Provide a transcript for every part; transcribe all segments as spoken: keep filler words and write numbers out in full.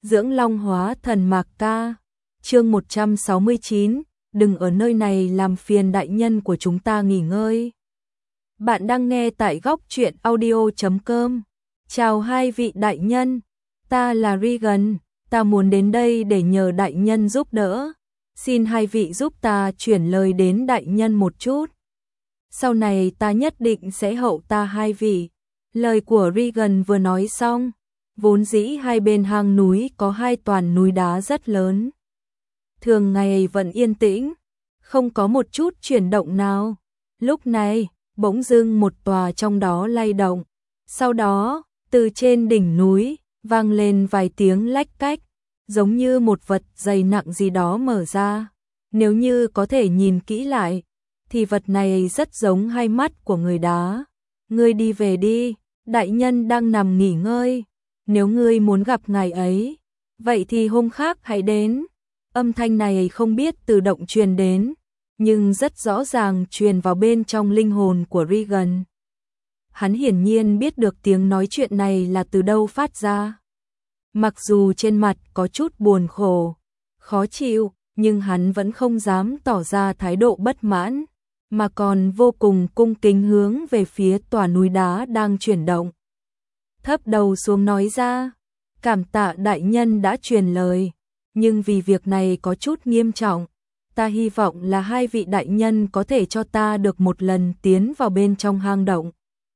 Dưỡng Long hóa thần mạc ca. Chương một trăm sáu mươi chín, đừng ở nơi này làm phiền đại nhân của chúng ta nghỉ ngơi. Bạn đang nghe tại góc truyện audio chấm com. Chào hai vị đại nhân, ta là Regan, ta muốn đến đây để nhờ đại nhân giúp đỡ. Xin hai vị giúp ta chuyển lời đến đại nhân một chút. Sau này ta nhất định sẽ hậu ta hai vị. Lời của Regan vừa nói xong, vốn dĩ hai bên hang núi có hai toàn núi đá rất lớn. Thường ngày vẫn yên tĩnh, không có một chút chuyển động nào. Lúc này, bỗng dưng một tòa trong đó lay động. Sau đó, từ trên đỉnh núi, vang lên vài tiếng lách cách, giống như một vật dày nặng gì đó mở ra. Nếu như có thể nhìn kỹ lại, thì vật này rất giống hai mắt của người đá. Ngươi đi về đi, đại nhân đang nằm nghỉ ngơi. Nếu ngươi muốn gặp ngài ấy, vậy thì hôm khác hãy đến. Âm thanh này không biết tự động truyền đến, nhưng rất rõ ràng truyền vào bên trong linh hồn của Regan. Hắn hiển nhiên biết được tiếng nói chuyện này là từ đâu phát ra. Mặc dù trên mặt có chút buồn khổ, khó chịu, nhưng hắn vẫn không dám tỏ ra thái độ bất mãn, mà còn vô cùng cung kính hướng về phía tòa núi đá đang chuyển động. Thấp đầu xuống nói ra, cảm tạ đại nhân đã truyền lời, nhưng vì việc này có chút nghiêm trọng, ta hy vọng là hai vị đại nhân có thể cho ta được một lần tiến vào bên trong hang động.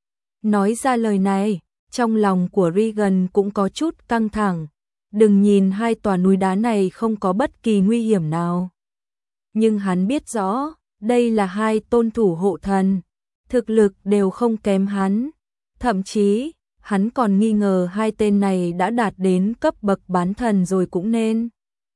Nói ra lời này, trong lòng của Regan cũng có chút căng thẳng, đừng nhìn hai tòa núi đá này không có bất kỳ nguy hiểm nào. Nhưng hắn biết rõ, đây là hai tôn thủ hộ thần, thực lực đều không kém hắn, thậm chí hắn còn nghi ngờ hai tên này đã đạt đến cấp bậc bán thần rồi cũng nên.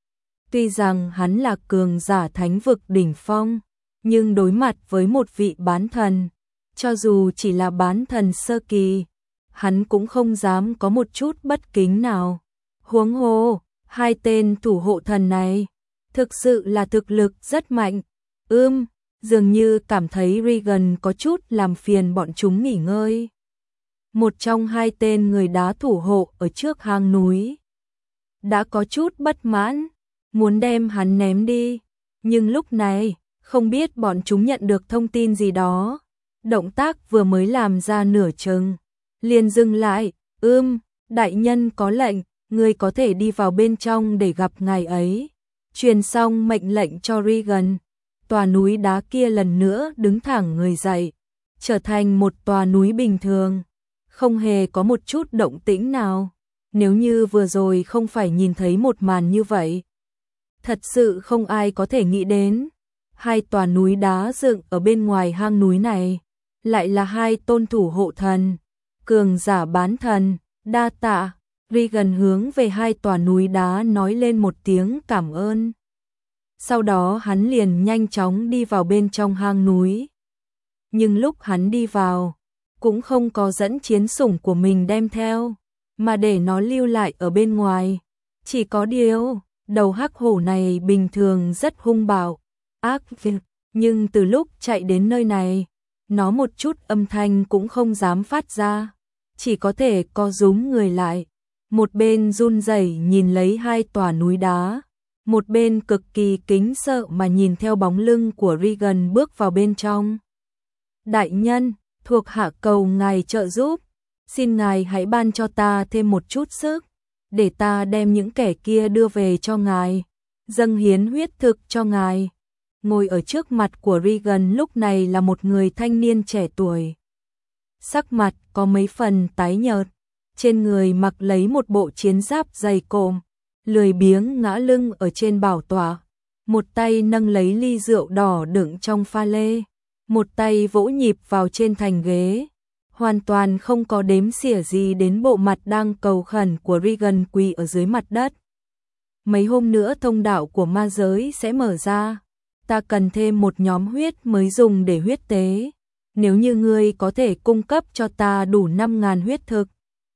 Tuy rằng hắn là cường giả thánh vực đỉnh phong, nhưng đối mặt với một vị bán thần, cho dù chỉ là bán thần sơ kỳ, hắn cũng không dám có một chút bất kính nào. Huống hồ, hai tên thủ hộ thần này, thực sự là thực lực rất mạnh. Ưm, dường như cảm thấy Regan có chút làm phiền bọn chúng nghỉ ngơi. Một trong hai tên người đá thủ hộ ở trước hang núi đã có chút bất mãn, muốn đem hắn ném đi, nhưng lúc này, không biết bọn chúng nhận được thông tin gì đó. Động tác vừa mới làm ra nửa chừng, liền dừng lại. Ưm, đại nhân có lệnh, ngươi có thể đi vào bên trong để gặp ngài ấy. Truyền xong mệnh lệnh cho Regan, tòa núi đá kia lần nữa đứng thẳng người dậy, trở thành một tòa núi bình thường, không hề có một chút động tĩnh nào. Nếu như vừa rồi không phải nhìn thấy một màn như vậy, thật sự không ai có thể nghĩ đến, hai tòa núi đá dựng ở bên ngoài hang núi này, lại là hai tôn thủ hộ thần, cường giả bán thần. Đa tạ. Regan hướng về hai tòa núi đá nói lên một tiếng cảm ơn. Sau đó hắn liền nhanh chóng đi vào bên trong hang núi. Nhưng lúc hắn đi vào, cũng không có dẫn chiến sủng của mình đem theo, mà để nó lưu lại ở bên ngoài. Chỉ có điều, đầu hắc hổ này bình thường rất hung bạo, ác việc, nhưng từ lúc chạy đến nơi này, nó một chút âm thanh cũng không dám phát ra, chỉ có thể co rúm người lại, một bên run rẩy nhìn lấy hai tòa núi đá, một bên cực kỳ kính sợ mà nhìn theo bóng lưng của Regan bước vào bên trong. Đại nhân, thuộc hạ cầu ngài trợ giúp, xin ngài hãy ban cho ta thêm một chút sức, để ta đem những kẻ kia đưa về cho ngài, dâng hiến huyết thực cho ngài. Ngồi ở trước mặt của Regan lúc này là một người thanh niên trẻ tuổi. Sắc mặt có mấy phần tái nhợt, trên người mặc lấy một bộ chiến giáp dày cộm, lười biếng ngã lưng ở trên bảo tọa, một tay nâng lấy ly rượu đỏ đựng trong pha lê, một tay vỗ nhịp vào trên thành ghế, hoàn toàn không có đếm xỉa gì đến bộ mặt đang cầu khẩn của Regan quỳ ở dưới mặt đất. Mấy hôm nữa thông đạo của ma giới sẽ mở ra, ta cần thêm một nhóm huyết mới dùng để huyết tế. Nếu như ngươi có thể cung cấp cho ta đủ năm ngàn huyết thực,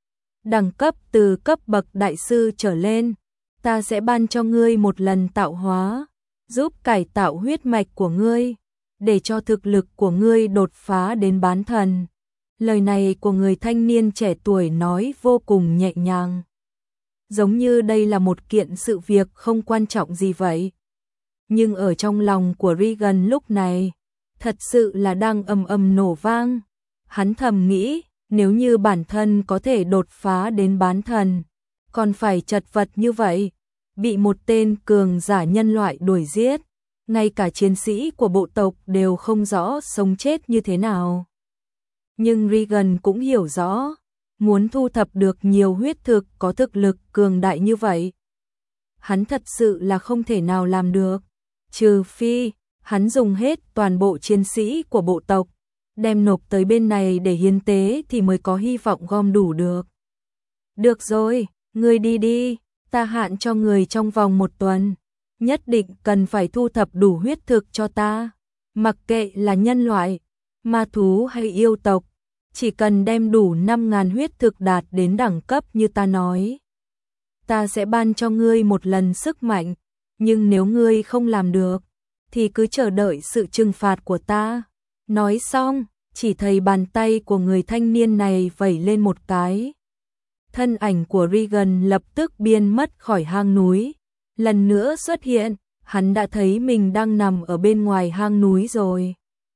đẳng cấp từ cấp bậc đại sư trở lên, ta sẽ ban cho ngươi một lần tạo hóa, giúp cải tạo huyết mạch của ngươi, để cho thực lực của ngươi đột phá đến bán thần. Lời này của người thanh niên trẻ tuổi nói vô cùng nhẹ nhàng. giống như đây là một kiện sự việc không quan trọng gì vậy. Nhưng ở trong lòng của Regan lúc này, thật sự là đang ầm ầm nổ vang. Hắn thầm nghĩ, nếu như bản thân có thể đột phá đến bán thần, còn phải chật vật như vậy, bị một tên cường giả nhân loại đuổi giết, ngay cả chiến sĩ của bộ tộc đều không rõ sống chết như thế nào. Nhưng Regan cũng hiểu rõ, muốn thu thập được nhiều huyết thực có thực lực cường đại như vậy, hắn thật sự là không thể nào làm được, trừ phi hắn dùng hết toàn bộ chiến sĩ của bộ tộc, đem nộp tới bên này để hiến tế thì mới có hy vọng gom đủ được. Được rồi, ngươi đi đi, ta hạn cho người trong vòng một tuần, nhất định cần phải thu thập đủ huyết thực cho ta, mặc kệ là nhân loại, ma thú hay yêu tộc, chỉ cần đem đủ năm ngàn huyết thực đạt đến đẳng cấp như ta nói, ta sẽ ban cho ngươi một lần sức mạnh, nhưng nếu ngươi không làm được, thì cứ chờ đợi sự trừng phạt của ta. Nói xong, chỉ thấy bàn tay của người thanh niên này vẩy lên một cái. Thân ảnh của Regan lập tức biến mất khỏi hang núi. Lần nữa xuất hiện, hắn đã thấy mình đang nằm ở bên ngoài hang núi rồi.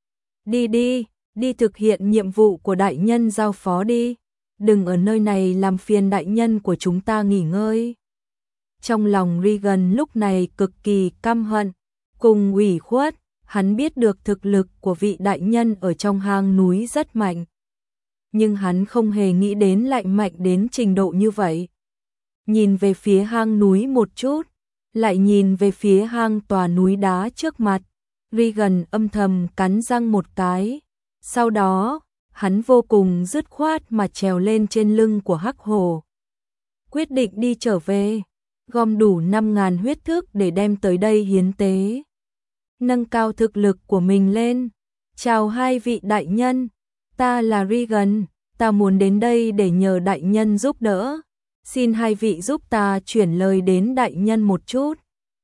Đi đi, đi thực hiện nhiệm vụ của đại nhân giao phó đi. Đừng ở nơi này làm phiền đại nhân của chúng ta nghỉ ngơi. Trong lòng Regan lúc này cực kỳ căm hận, cùng ủy khuất, hắn biết được thực lực của vị đại nhân ở trong hang núi rất mạnh. Nhưng hắn không hề nghĩ đến lại mạnh đến trình độ như vậy. Nhìn về phía hang núi một chút, lại nhìn về phía hang tòa núi đá trước mặt, Regan âm thầm cắn răng một cái. Sau đó, hắn vô cùng dứt khoát mà trèo lên trên lưng của Hắc Hổ. Quyết định đi trở về, gom đủ năm ngàn huyết thức để đem tới đây hiến tế. Nâng cao thực lực của mình lên. Chào hai vị đại nhân, ta là Regan, ta muốn đến đây để nhờ đại nhân giúp đỡ. Xin hai vị giúp ta chuyển lời đến đại nhân một chút.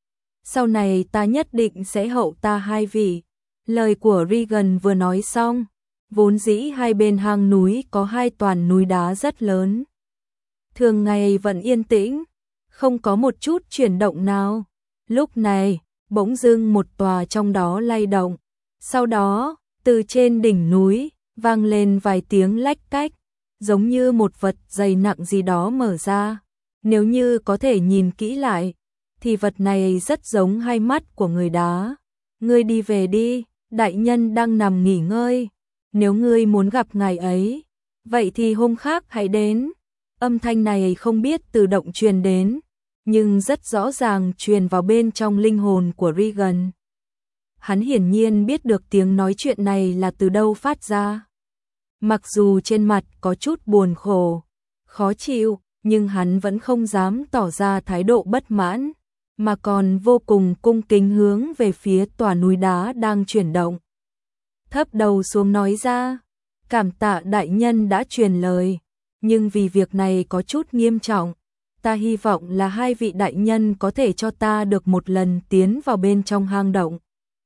Sau này ta nhất định sẽ hậu ta hai vị. Lời của Regan vừa nói xong, vốn dĩ hai bên hang núi có hai toàn núi đá rất lớn. Thường ngày vẫn yên tĩnh, không có một chút chuyển động nào. Lúc này, bỗng dưng một tòa trong đó lay động. Sau đó, từ trên đỉnh núi, vang lên vài tiếng lách cách, giống như một vật dày nặng gì đó mở ra. Nếu như có thể nhìn kỹ lại, thì vật này rất giống hai mắt của người đá. Ngươi đi về đi, đại nhân đang nằm nghỉ ngơi. Nếu ngươi muốn gặp ngài ấy, vậy thì hôm khác hãy đến. Âm thanh này không biết tự động truyền đến, nhưng rất rõ ràng truyền vào bên trong linh hồn của Regan. Hắn hiển nhiên biết được tiếng nói chuyện này là từ đâu phát ra. Mặc dù trên mặt có chút buồn khổ, khó chịu, nhưng hắn vẫn không dám tỏ ra thái độ bất mãn, mà còn vô cùng cung kính hướng về phía tòa núi đá đang chuyển động. Thấp đầu xuống nói ra, cảm tạ đại nhân đã truyền lời, nhưng vì việc này có chút nghiêm trọng, ta hy vọng là hai vị đại nhân có thể cho ta được một lần tiến vào bên trong hang động.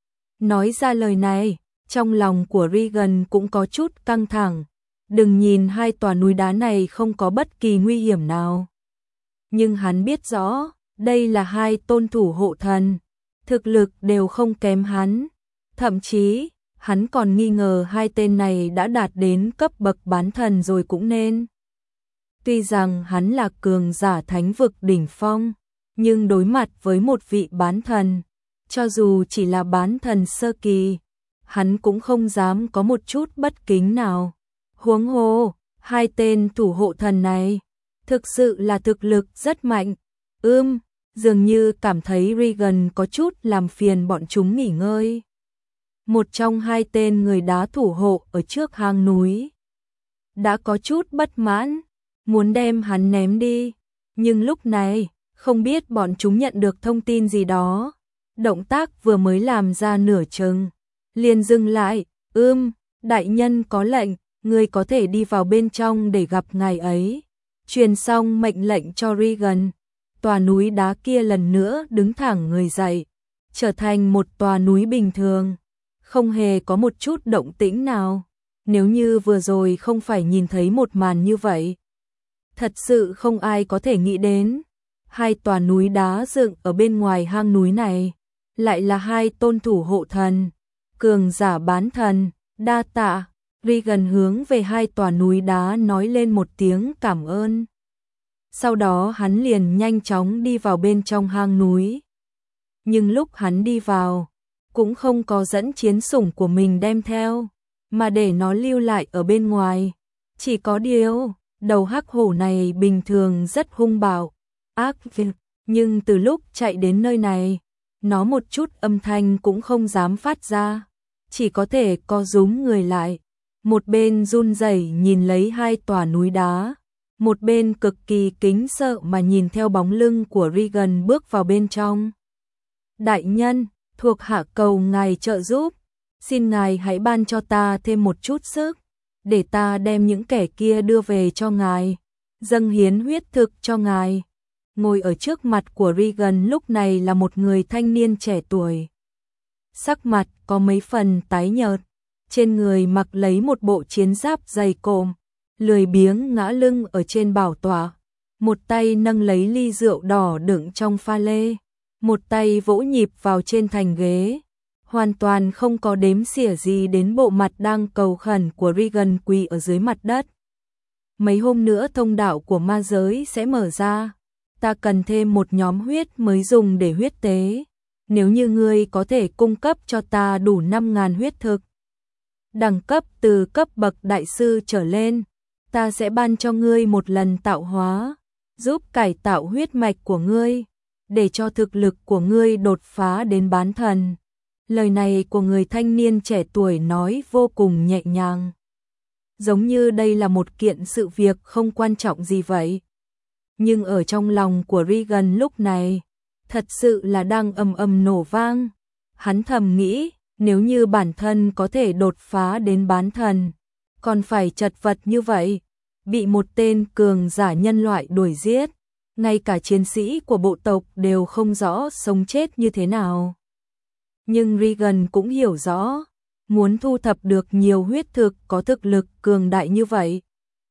Nói ra lời này, trong lòng của Regan cũng có chút căng thẳng. Đừng nhìn hai tòa núi đá này không có bất kỳ nguy hiểm nào, nhưng hắn biết rõ, đây là hai tôn thủ hộ thần, thực lực đều không kém hắn. Thậm chí, hắn còn nghi ngờ hai tên này đã đạt đến cấp bậc bán thần rồi cũng nên. Tuy rằng hắn là cường giả thánh vực đỉnh phong, nhưng đối mặt với một vị bán thần, cho dù chỉ là bán thần sơ kỳ, hắn cũng không dám có một chút bất kính nào. Huống hồ, hai tên thủ hộ thần này, thực sự là thực lực rất mạnh. Ưm, dường như cảm thấy Regan có chút làm phiền bọn chúng nghỉ ngơi. Một trong hai tên người đá thủ hộ ở trước hang núi đã có chút bất mãn, muốn đem hắn ném đi. Nhưng lúc này, không biết bọn chúng nhận được thông tin gì đó. Động tác vừa mới làm ra nửa chừng, liền dừng lại. Ưm, đại nhân có lệnh, ngươi có thể đi vào bên trong để gặp ngài ấy. Truyền xong mệnh lệnh cho Regan, tòa núi đá kia lần nữa đứng thẳng người dậy, trở thành một tòa núi bình thường, không hề có một chút động tĩnh nào. Nếu như vừa rồi không phải nhìn thấy một màn như vậy, thật sự không ai có thể nghĩ đến, hai tòa núi đá dựng ở bên ngoài hang núi này, lại là hai tôn thủ hộ thần, cường giả bán thần, đa tạ. Regan hướng về hai tòa núi đá nói lên một tiếng cảm ơn. Sau đó hắn liền nhanh chóng đi vào bên trong hang núi. Nhưng lúc hắn đi vào, cũng không có dẫn chiến sủng của mình đem theo, mà để nó lưu lại ở bên ngoài. Chỉ có điều, đầu hắc hổ này bình thường rất hung bạo, ác việc, nhưng từ lúc chạy đến nơi này, nó một chút âm thanh cũng không dám phát ra, chỉ có thể co rúm người lại, một bên run rẩy nhìn lấy hai tòa núi đá, một bên cực kỳ kính sợ mà nhìn theo bóng lưng của Regan bước vào bên trong. Đại nhân, thuộc hạ cầu ngài trợ giúp, xin ngài hãy ban cho ta thêm một chút sức, để ta đem những kẻ kia đưa về cho ngài, dâng hiến huyết thực cho ngài. Ngồi ở trước mặt của Regan lúc này là một người thanh niên trẻ tuổi. Sắc mặt có mấy phần tái nhợt, trên người mặc lấy một bộ chiến giáp dày cộm, lười biếng ngã lưng ở trên bảo tọa, một tay nâng lấy ly rượu đỏ đựng trong pha lê, một tay vỗ nhịp vào trên thành ghế, hoàn toàn không có đếm xỉa gì đến bộ mặt đang cầu khẩn của Regan quỳ ở dưới mặt đất. Mấy hôm nữa thông đạo của ma giới sẽ mở ra, ta cần thêm một nhóm huyết mới dùng để huyết tế, nếu như ngươi có thể cung cấp cho ta đủ năm ngàn huyết thực, đẳng cấp từ cấp bậc đại sư trở lên, ta sẽ ban cho ngươi một lần tạo hóa, giúp cải tạo huyết mạch của ngươi, để cho thực lực của ngươi đột phá đến bán thần. Lời này của người thanh niên trẻ tuổi nói vô cùng nhẹ nhàng, giống như đây là một kiện sự việc không quan trọng gì vậy. Nhưng ở trong lòng của Regan lúc này, thật sự là đang ầm ầm nổ vang. Hắn thầm nghĩ, nếu như bản thân có thể đột phá đến bán thần, còn phải chật vật như vậy, bị một tên cường giả nhân loại đuổi giết, ngay cả chiến sĩ của bộ tộc đều không rõ sống chết như thế nào. Nhưng Regan cũng hiểu rõ, muốn thu thập được nhiều huyết thực có thực lực cường đại như vậy,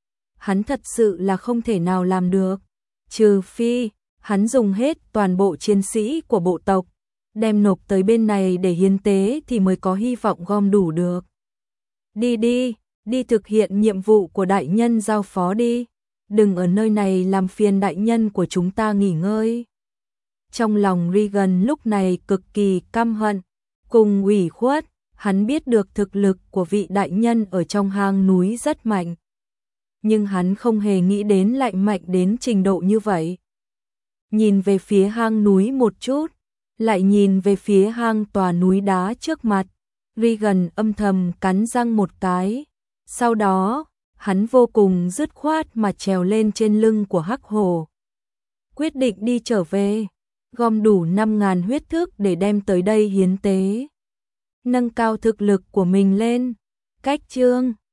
hắn thật sự là không thể nào làm được, trừ phi hắn dùng hết toàn bộ chiến sĩ của bộ tộc, đem nộp tới bên này để hiến tế thì mới có hy vọng gom đủ được. Đi đi, đi thực hiện nhiệm vụ của đại nhân giao phó đi, đừng ở nơi này làm phiền đại nhân của chúng ta nghỉ ngơi. Trong lòng Regan lúc này cực kỳ căm hận, cùng ủy khuất, hắn biết được thực lực của vị đại nhân ở trong hang núi rất mạnh. Nhưng hắn không hề nghĩ đến lại mạnh đến trình độ như vậy. Nhìn về phía hang núi một chút, lại nhìn về phía hang tòa núi đá trước mặt, Regan âm thầm cắn răng một cái. Sau đó, hắn vô cùng dứt khoát mà trèo lên trên lưng của hắc hổ. Quyết định đi trở về, gom đủ năm ngàn huyết thức để đem tới đây hiến tế. Nâng cao thực lực của mình lên. Cách chương